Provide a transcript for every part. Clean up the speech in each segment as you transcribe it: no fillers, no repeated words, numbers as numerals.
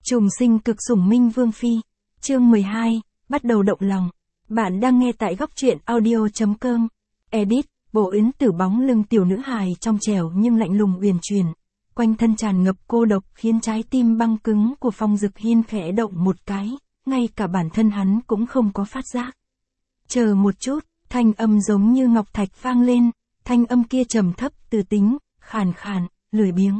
Trùng sinh cực sủng Minh Vương Phi. Chương 12, bắt đầu động lòng. Bạn đang nghe tại góc truyện audio.com. Edit, Bộ Yến Tử bóng lưng tiểu nữ hài trong trẻo nhưng lạnh lùng uyển chuyển. Quanh thân tràn ngập cô độc khiến trái tim băng cứng của Phong Dực Hiên khẽ động một cái, ngay cả bản thân hắn cũng không có phát giác. Chờ một chút, thanh âm giống như ngọc thạch vang lên, thanh âm kia trầm thấp từ tính, khàn khàn, lười biếng.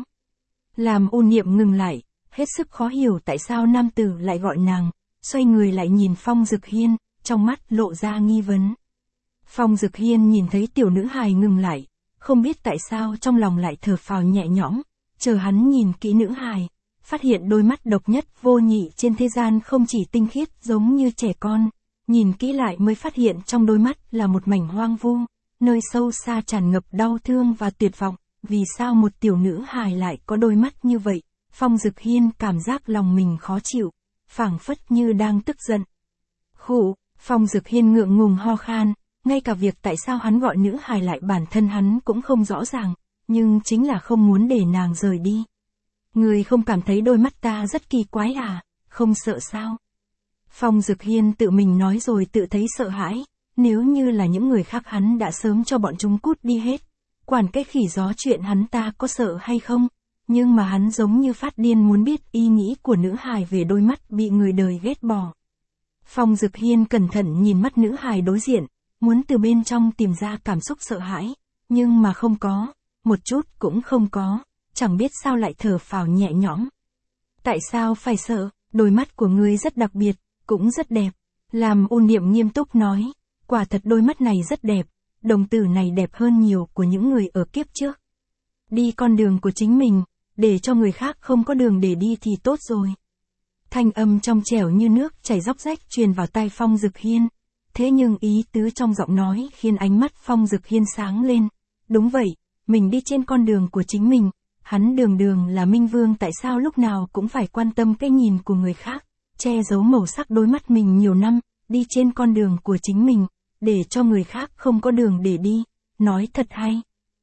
Làm U Niệm ngừng lại, hết sức khó hiểu tại sao nam tử lại gọi nàng, xoay người lại nhìn Phong Dực Hiên, trong mắt lộ ra nghi vấn. Phong Dực Hiên nhìn thấy tiểu nữ hài ngừng lại, không biết tại sao trong lòng lại thở phào nhẹ nhõm, chờ hắn nhìn kỹ nữ hài, phát hiện đôi mắt độc nhất vô nhị trên thế gian không chỉ tinh khiết giống như trẻ con, nhìn kỹ lại mới phát hiện trong đôi mắt là một mảnh hoang vu, nơi sâu xa tràn ngập đau thương và tuyệt vọng. Vì sao một tiểu nữ hài lại có đôi mắt như vậy? Phong Dực Hiên cảm giác lòng mình khó chịu, phảng phất như đang tức giận. Khụ, Phong Dực Hiên ngượng ngùng ho khan, ngay cả việc tại sao hắn gọi nữ hài lại bản thân hắn cũng không rõ ràng, nhưng chính là không muốn để nàng rời đi. Người không cảm thấy đôi mắt ta rất kỳ quái à, không sợ sao? Phong Dực Hiên tự mình nói rồi tự thấy sợ hãi, nếu như là những người khác hắn đã sớm cho bọn chúng cút đi hết. Quản cái khỉ gió chuyện hắn ta có sợ hay không, nhưng mà hắn giống như phát điên muốn biết ý nghĩ của nữ hài về đôi mắt bị người đời ghét bỏ. Phong Dực Hiên cẩn thận nhìn mắt nữ hài đối diện, muốn từ bên trong tìm ra cảm xúc sợ hãi, nhưng mà không có, một chút cũng không có, chẳng biết sao lại thở phào nhẹ nhõm. Tại sao phải sợ, đôi mắt của ngươi rất đặc biệt, cũng rất đẹp. Làm U Niệm nghiêm túc nói, quả thật đôi mắt này rất đẹp. Đồng tử này đẹp hơn nhiều của những người ở kiếp trước. Đi con đường của chính mình, để cho người khác không có đường để đi thì tốt rồi. Thanh âm trong trẻo như nước chảy róc rách truyền vào tai Phong Dực Hiên. Thế nhưng ý tứ trong giọng nói khiến ánh mắt Phong Dực Hiên sáng lên. Đúng vậy, mình đi trên con đường của chính mình. Hắn đường đường là Minh Vương tại sao lúc nào cũng phải quan tâm cái nhìn của người khác. Che giấu màu sắc đôi mắt mình nhiều năm, đi trên con đường của chính mình. Để cho người khác không có đường để đi, nói thật hay.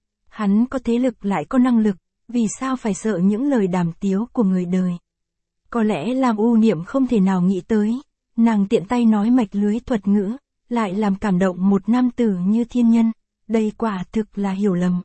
Hắn có thế lực lại có năng lực, vì sao phải sợ những lời đàm tiếu của người đời. Có lẽ làm U Niệm không thể nào nghĩ tới, nàng tiện tay nói mạch lưới thuật ngữ, lại làm cảm động một nam tử như thiên nhân, đây quả thực là hiểu lầm.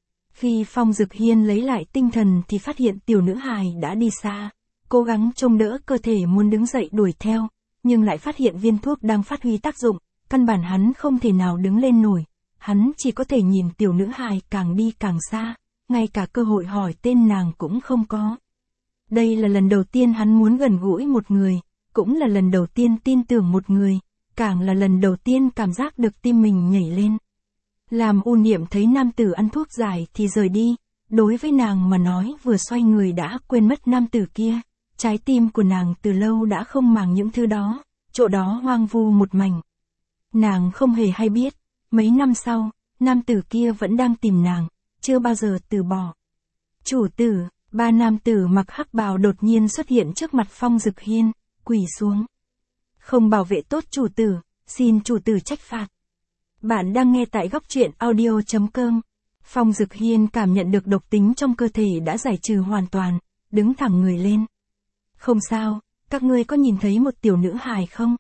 Khi Phong Dực Hiên lấy lại tinh thần thì phát hiện tiểu nữ hài đã đi xa, cố gắng trông đỡ cơ thể muốn đứng dậy đuổi theo, nhưng lại phát hiện viên thuốc đang phát huy tác dụng. Căn bản hắn không thể nào đứng lên nổi, hắn chỉ có thể nhìn tiểu nữ hài càng đi càng xa, ngay cả cơ hội hỏi tên nàng cũng không có. Đây là lần đầu tiên hắn muốn gần gũi một người, cũng là lần đầu tiên tin tưởng một người, càng là lần đầu tiên cảm giác được tim mình nhảy lên. Làm U Niệm thấy nam tử ăn thuốc giải thì rời đi, đối với nàng mà nói vừa xoay người đã quên mất nam tử kia, trái tim của nàng từ lâu đã không màng những thứ đó, chỗ đó hoang vu một mảnh. Nàng không hề hay biết, mấy năm sau, nam tử kia vẫn đang tìm nàng, chưa bao giờ từ bỏ. Chủ tử, ba nam tử mặc hắc bào đột nhiên xuất hiện trước mặt Phong Dực Hiên, quỳ xuống. Không bảo vệ tốt chủ tử, xin chủ tử trách phạt. Bạn đang nghe tại góc truyện audio.com. Phong Dực Hiên cảm nhận được độc tính trong cơ thể đã giải trừ hoàn toàn, đứng thẳng người lên. Không sao, các ngươi có nhìn thấy một tiểu nữ hài không?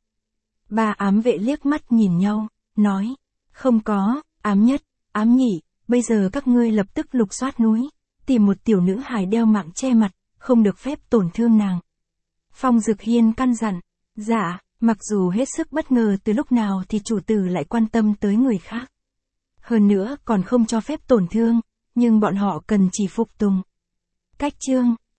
Ba ám vệ liếc mắt nhìn nhau, nói, không có, ám nhất, ám nhị, bây giờ các ngươi lập tức lục soát núi, tìm một tiểu nữ hài đeo mạng che mặt, không được phép tổn thương nàng. Phong Dực Hiên căn dặn, dạ, mặc dù hết sức bất ngờ từ lúc nào thì chủ tử lại quan tâm tới người khác. Hơn nữa còn không cho phép tổn thương, nhưng bọn họ cần chỉ phục tùng. Cách chương.